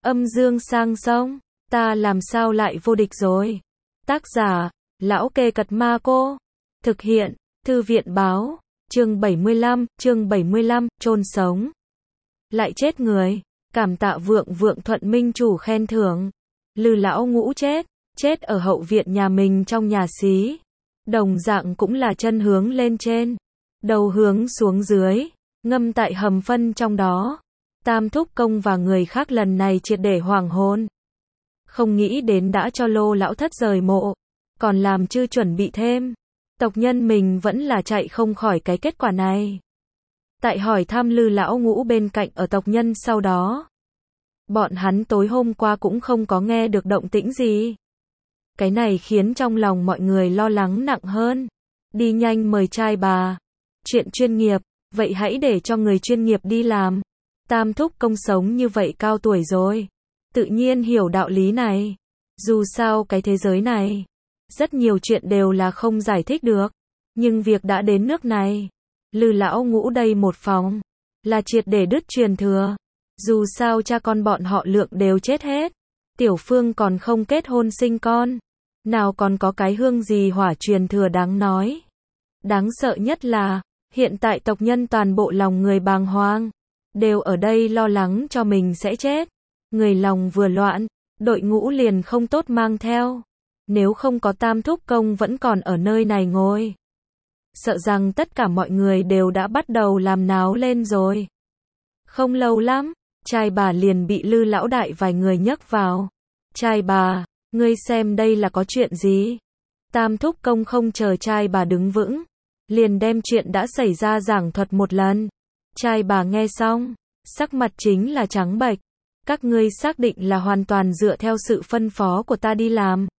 Âm dương sang sông, ta làm sao lại vô địch rồi. Tác giả, Lão Kê Cật Ma Cô. Thực hiện, Thư viện báo. Chương 75, chôn sống. Lại chết người. Cảm tạ Vượng Vượng Thuận Minh chủ khen thưởng. Lư lão ngũ chết ở hậu viện nhà mình trong nhà xí. Đồng dạng cũng là chân hướng lên trên, đầu hướng xuống dưới, ngâm tại hầm phân trong đó. Tam thúc công và người khác lần này triệt để hoàng hôn. Không nghĩ đến đã cho Lô lão thất rời mộ, còn làm chưa chuẩn bị thêm. Tộc nhân mình vẫn là chạy không khỏi cái kết quả này. Tại hỏi thăm Lư lão ngũ bên cạnh ở tộc nhân sau đó, bọn hắn tối hôm qua cũng không có nghe được động tĩnh gì. Cái này khiến trong lòng mọi người lo lắng nặng hơn. Đi nhanh mời trai bà. Chuyện chuyên nghiệp, vậy hãy để cho người chuyên nghiệp đi làm. Tam thúc công sống như vậy cao tuổi rồi, tự nhiên hiểu đạo lý này. Dù sao cái thế giới này, rất nhiều chuyện đều là không giải thích được. Nhưng việc đã đến nước này, Lư lão ngũ đây một phòng, là triệt để đứt truyền thừa. Dù sao cha con bọn họ Lượng đều chết hết. Tiểu Phương còn không kết hôn sinh con, nào còn có cái hương gì hỏa truyền thừa đáng nói. Đáng sợ nhất là, hiện tại tộc nhân toàn bộ lòng người bàng hoàng, đều ở đây lo lắng cho mình sẽ chết. Người lòng vừa loạn, đội ngũ liền không tốt mang theo. Nếu không có Tam thúc công vẫn còn ở nơi này ngồi, sợ rằng tất cả mọi người đều đã bắt đầu làm náo lên rồi. Không lâu lắm, trai bà liền bị Lư lão đại vài người nhấc vào. Trai bà, ngươi xem đây là có chuyện gì? Tam thúc công không chờ trai bà đứng vững, liền đem chuyện đã xảy ra giảng thuật một lần. Trai bà nghe xong, sắc mặt chính là trắng bệch. Các ngươi xác định là hoàn toàn dựa theo sự phân phó của ta đi làm.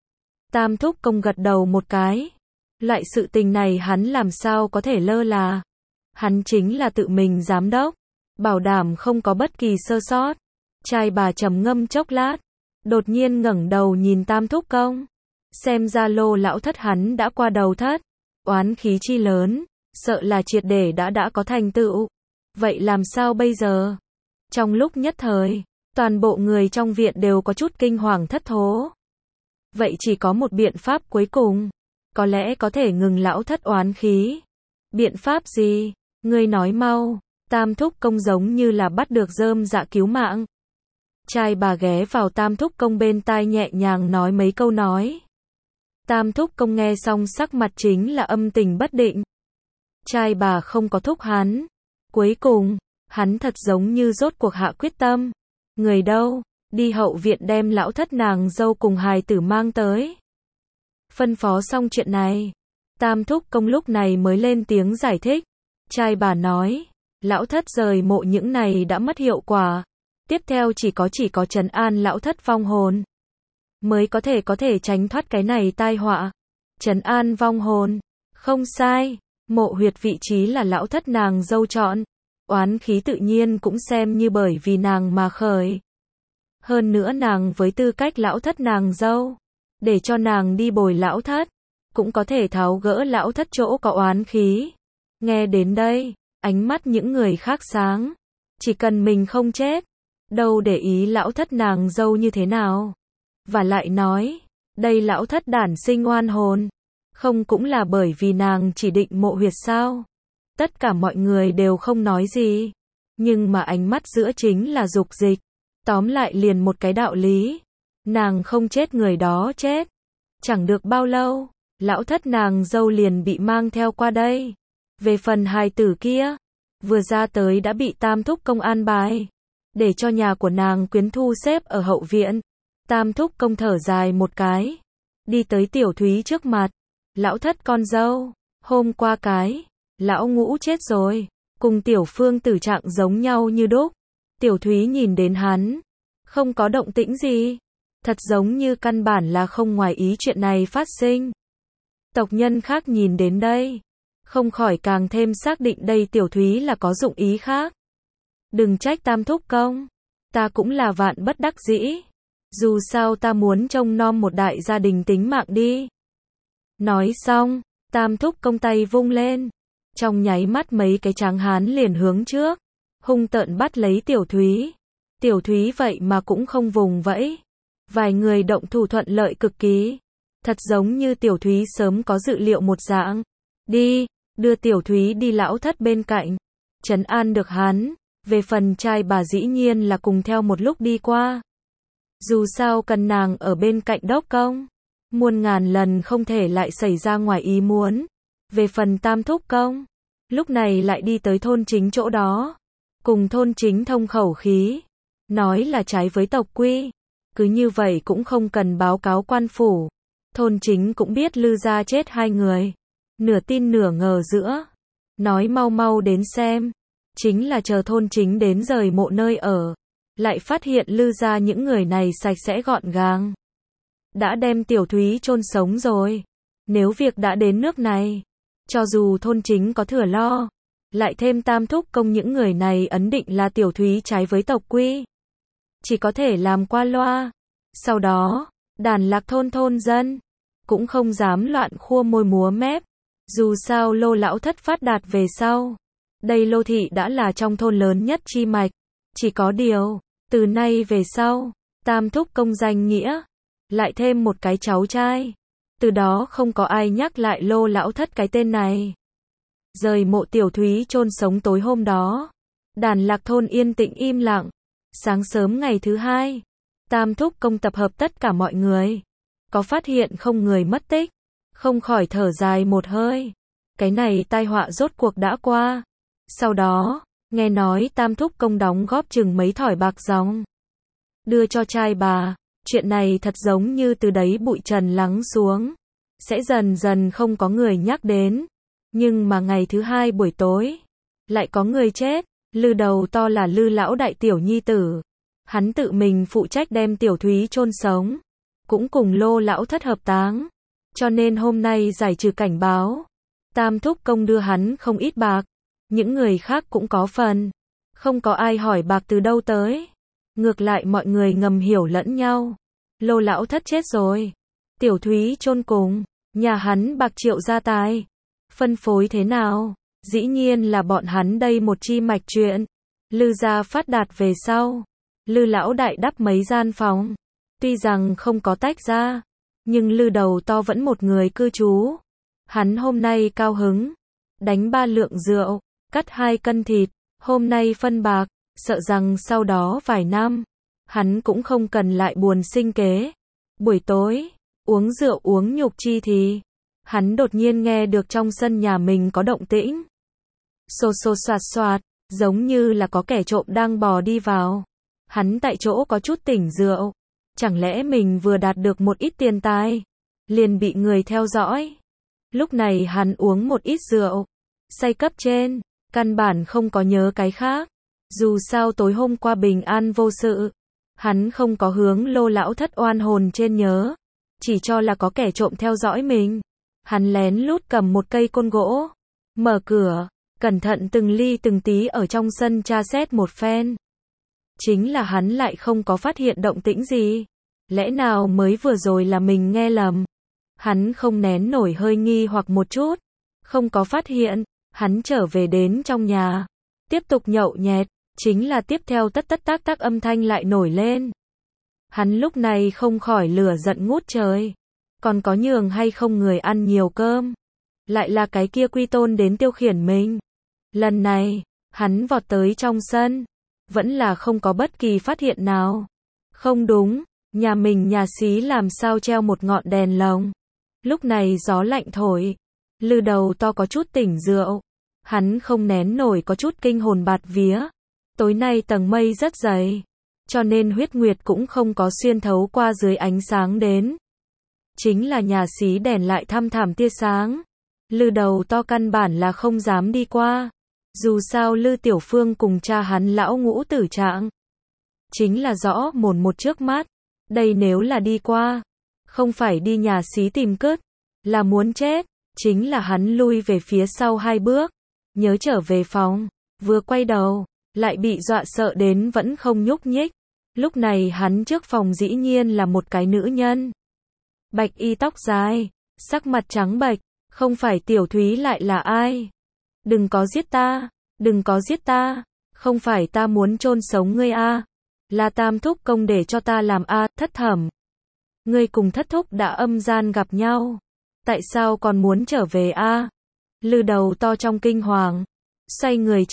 Tam thúc công gật đầu một cái. Loại sự tình này hắn làm sao có thể lơ là. Hắn chính là tự mình giám đốc, bảo đảm không có bất kỳ sơ sót. Trai bà trầm ngâm chốc lát, đột nhiên ngẩng đầu nhìn Tam thúc công. Xem ra Lô lão thất hắn đã qua đầu thất, oán khí chi lớn, sợ là triệt để đã có thành tựu. Vậy làm sao bây giờ? Trong lúc nhất thời, toàn bộ người trong viện đều có chút kinh hoàng thất thố. Vậy chỉ có một biện pháp cuối cùng, có lẽ có thể ngừng lão thất oán khí. Biện pháp gì? Ngươi nói mau. Tam thúc công giống như là bắt được rơm dạ cứu mạng. Trai bà ghé vào Tam thúc công bên tai nhẹ nhàng nói mấy câu nói. Tam thúc công nghe xong sắc mặt chính là âm tình bất định. Trai bà không có thúc hắn. Cuối cùng, hắn thật giống như rốt cuộc hạ quyết tâm. Người đâu? Đi hậu viện đem lão thất nàng dâu cùng hài tử mang tới. Phân phó xong chuyện này, Tam thúc công lúc này mới lên tiếng giải thích. Trai bà nói, lão thất rời mộ những này đã mất hiệu quả. Tiếp theo chỉ có trấn an lão thất vong hồn, mới có thể tránh thoát cái này tai họa. Trấn an vong hồn, không sai, mộ huyệt vị trí là lão thất nàng dâu chọn. Oán khí tự nhiên cũng xem như bởi vì nàng mà khởi. Hơn nữa nàng với tư cách lão thất nàng dâu, để cho nàng đi bồi lão thất, cũng có thể tháo gỡ lão thất chỗ có oán khí. Nghe đến đây, ánh mắt những người khác sáng. Chỉ cần mình không chết, đâu để ý lão thất nàng dâu như thế nào. Và lại nói, đây lão thất đản sinh oan hồn, không cũng là bởi vì nàng chỉ định mộ huyệt sao? Tất cả mọi người đều không nói gì, nhưng mà ánh mắt giữa chính là dục dịch. Tóm lại liền một cái đạo lý, nàng không chết người đó chết. Chẳng được bao lâu, lão thất nàng dâu liền bị mang theo qua đây. Về phần hài tử kia, vừa ra tới đã bị Tam thúc công an bài, để cho nhà của nàng quyến thu xếp ở hậu viện. Tam thúc công thở dài một cái, đi tới Tiểu Thúy trước mặt. Lão thất con dâu, hôm qua lão ngũ chết rồi, cùng Tiểu Phương tử trạng giống nhau như đúc. Tiểu Thúy nhìn đến hắn, không có động tĩnh gì, thật giống như căn bản là không ngoài ý chuyện này phát sinh. Tộc nhân khác nhìn đến đây, không khỏi càng thêm xác định đây Tiểu Thúy là có dụng ý khác. Đừng trách Tam thúc công, ta cũng là vạn bất đắc dĩ. Dù sao ta muốn trông nom một đại gia đình tính mạng đi. Nói xong, Tam thúc công tay vung lên, trong nháy mắt mấy cái tráng hán liền hướng trước, hung tợn bắt lấy Tiểu Thúy. Tiểu Thúy vậy mà cũng không vùng vẫy. Vài người động thủ thuận lợi cực kỳ. Thật giống như Tiểu Thúy sớm có dự liệu một dạng. Đi, đưa Tiểu Thúy đi lão thất bên cạnh. Trấn an được hắn. Về phần trai bà dĩ nhiên là cùng theo một lúc đi qua. Dù sao cần nàng ở bên cạnh đốc công. Muôn ngàn lần không thể lại xảy ra ngoài ý muốn. Về phần Tam thúc công. Lúc này lại đi tới thôn chính chỗ đó. Cùng thôn chính thông khẩu khí. Nói là trái với tộc quy. Cứ như vậy cũng không cần báo cáo quan phủ. Thôn chính cũng biết Lư gia chết 2 người. Nửa tin nửa ngờ giữa. Nói mau mau đến xem. Chính là chờ thôn chính đến rời mộ nơi ở. Lại phát hiện Lư gia những người này sạch sẽ gọn gàng. Đã đem Tiểu Thúy chôn sống rồi. Nếu việc đã đến nước này. Cho dù thôn chính có thừa lo. Lại thêm Tam thúc công những người này ấn định là Tiểu Thúy trái với tộc quy. Chỉ có thể làm qua loa. Sau đó, đàn lạc thôn dân. Cũng không dám loạn khua môi múa mép. Dù sao Lô lão thất phát đạt về sau. Đây Lô thị đã là trong thôn lớn nhất chi mạch. Chỉ có điều, từ nay về sau, Tam thúc công danh nghĩa. Lại thêm một cái cháu trai. Từ đó không có ai nhắc lại Lô lão thất cái tên này. Rời mộ Tiểu Thúy chôn sống tối hôm đó. Đàn lạc thôn yên tĩnh im lặng. Sáng sớm ngày thứ 2, Tam thúc công tập hợp tất cả mọi người. Có phát hiện không người mất tích. Không khỏi thở dài một hơi. Cái này tai họa rốt cuộc đã qua. Sau đó, nghe nói Tam thúc công đóng góp chừng mấy thỏi bạc dòng. Đưa cho trai bà. Chuyện này thật giống như từ đấy bụi trần lắng xuống. Sẽ dần dần không có người nhắc đến. Nhưng mà ngày thứ 2 buổi tối, lại có người chết. Lư đầu to là Lư lão đại tiểu nhi tử. Hắn tự mình phụ trách đem Tiểu Thúy chôn sống. Cũng cùng Lô lão thất hợp táng. Cho nên hôm nay giải trừ cảnh báo. Tam thúc công đưa hắn không ít bạc. Những người khác cũng có phần. Không có ai hỏi bạc từ đâu tới. Ngược lại mọi người ngầm hiểu lẫn nhau. Lô lão thất chết rồi. Tiểu Thúy chôn cùng. Nhà hắn bạc triệu gia tài. Phân phối thế nào? Dĩ nhiên là bọn hắn đây một chi mạch chuyện. Lư gia phát đạt về sau. Lư lão đại đắp mấy gian phòng. Tuy rằng không có tách ra. Nhưng Lư đầu to vẫn một người cư trú. Hắn hôm nay cao hứng. Đánh 3 lượng rượu. Cắt 2 cân thịt. Hôm nay phân bạc. Sợ rằng sau đó vài năm. Hắn cũng không cần lại buồn sinh kế. Buổi tối. Uống rượu uống nhục chi thì. Hắn đột nhiên nghe được trong sân nhà mình có động tĩnh. Xô xô xoạt xoạt. Giống như là có kẻ trộm đang bò đi vào. Hắn tại chỗ có chút tỉnh rượu. Chẳng lẽ mình vừa đạt được một ít tiền tài. Liền bị người theo dõi. Lúc này hắn uống một ít rượu. Say cấp trên. Căn bản không có nhớ cái khác. Dù sao tối hôm qua bình an vô sự. Hắn không có hướng Lô lão thất oan hồn trên nhớ. Chỉ cho là có kẻ trộm theo dõi mình. Hắn lén lút cầm một cây côn gỗ. Mở cửa. Cẩn thận từng ly từng tí ở trong sân tra xét một phen. Chính là hắn lại không có phát hiện động tĩnh gì. Lẽ nào mới vừa rồi là mình nghe lầm. Hắn không nén nổi hơi nghi hoặc một chút. Không có phát hiện. Hắn trở về đến trong nhà. Tiếp tục nhậu nhẹt. Chính là tiếp theo tất tất tác tác âm thanh lại nổi lên. Hắn lúc này không khỏi lửa giận ngút trời. Còn có nhường hay không người ăn nhiều cơm. Lại là cái kia quy tôn đến tiêu khiển mình. Lần này, hắn vọt tới trong sân. Vẫn là không có bất kỳ phát hiện nào. Không đúng, nhà mình nhà xí làm sao treo một ngọn đèn lồng. Lúc này gió lạnh thổi. Lư đầu to có chút tỉnh rượu. Hắn không nén nổi có chút kinh hồn bạt vía. Tối nay tầng mây rất dày. Cho nên huyết nguyệt cũng không có xuyên thấu qua dưới ánh sáng đến. Chính là nhà xí đèn lại thăm thẳm tia sáng. Lư đầu to căn bản là không dám đi qua. Dù sao Lư Tiểu Phương cùng cha hắn lão ngũ tử trạng. Chính là rõ mồn một trước mắt. Đây nếu là đi qua. Không phải đi nhà xí tìm cứt. Là muốn chết. Chính là hắn lui về phía sau 2 bước. Nhớ trở về phòng. Vừa quay đầu. Lại bị dọa sợ đến vẫn không nhúc nhích. Lúc này hắn trước phòng dĩ nhiên là một cái nữ nhân. Bạch y tóc dài. Sắc mặt trắng bệch. Không phải Tiểu Thúy lại là ai? Đừng có giết ta. Đừng có giết ta. Không phải ta muốn chôn sống ngươi a. là Tam thúc công để cho ta làm a, Thất Thẩm. Ngươi cùng Thất thúc đã âm gian gặp nhau, tại sao còn muốn trở về a? Lư Đầu To trong kinh hoàng, xoay người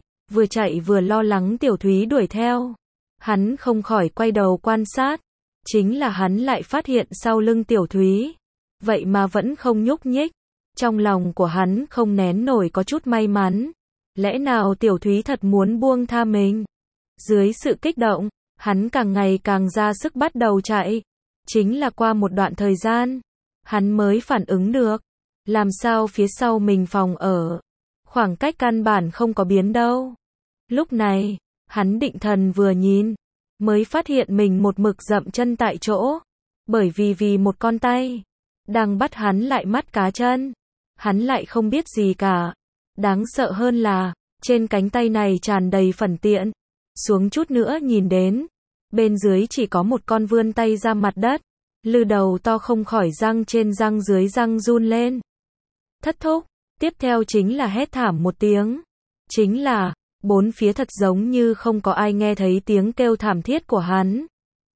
chạy vừa lo lắng Tiểu Thúy đuổi theo. Hắn không khỏi quay đầu quan sát, chính là hắn lại phát hiện sau lưng Tiểu Thúy, vậy mà vẫn không nhúc nhích. Trong lòng của hắn không nén nổi có chút may mắn, lẽ nào Tiểu Thúy thật muốn buông tha mình? Dưới sự kích động, hắn càng ngày càng ra sức bắt đầu chạy. Chính là qua một đoạn thời gian, hắn mới phản ứng được, làm sao phía sau mình phòng ở, khoảng cách căn bản không có biến đâu. Lúc này, hắn định thần vừa nhìn, mới phát hiện mình một mực dậm chân tại chỗ, bởi vì một con tay đang bắt hắn lại mắt cá chân. Hắn lại không biết gì cả. Đáng sợ hơn là, trên cánh tay này tràn đầy phần tiện. Xuống chút nữa nhìn đến, bên dưới chỉ có một con vươn tay ra mặt đất. Lư Đầu To không khỏi răng trên răng dưới răng run lên. Thất thúc, tiếp theo chính là hét thảm một tiếng. Chính là, bốn phía thật giống như không có ai nghe thấy tiếng kêu thảm thiết của hắn.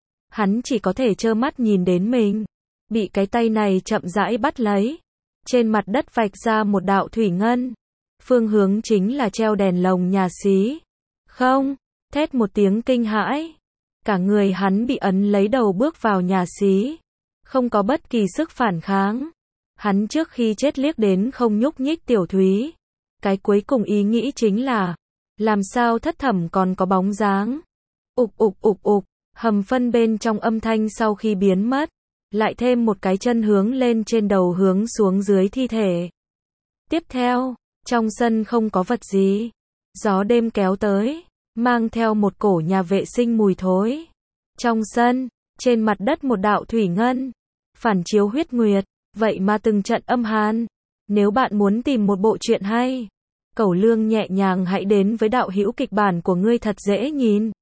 Hắn chỉ có thể trơ mắt nhìn đến mình bị cái tay này chậm rãi bắt lấy. Trên mặt đất vạch ra một đạo thủy ngân. Phương hướng chính là treo đèn lồng nhà xí. Không, thét một tiếng kinh hãi. Cả người hắn bị ấn lấy đầu bước vào nhà xí. Không có bất kỳ sức phản kháng. Hắn trước khi chết liếc đến không nhúc nhích Tiểu Thúy. Cái cuối cùng ý nghĩ chính là, làm sao Thất Thẩm còn có bóng dáng. Ục ục ục ục, hầm phân bên trong âm thanh sau khi biến mất. Lại thêm một cái chân hướng lên trên đầu hướng xuống dưới thi thể. Tiếp theo, trong sân không có vật gì. Gió đêm kéo tới, mang theo một cổ nhà vệ sinh mùi thối. Trong sân, trên mặt đất một đạo thủy ngân, phản chiếu huyết nguyệt, vậy mà từng trận âm hàn. Nếu bạn muốn tìm một bộ truyện hay, Cẩu Lương nhẹ nhàng hãy đến với Đạo Hữu Kịch Bản của ngươi thật dễ nhìn.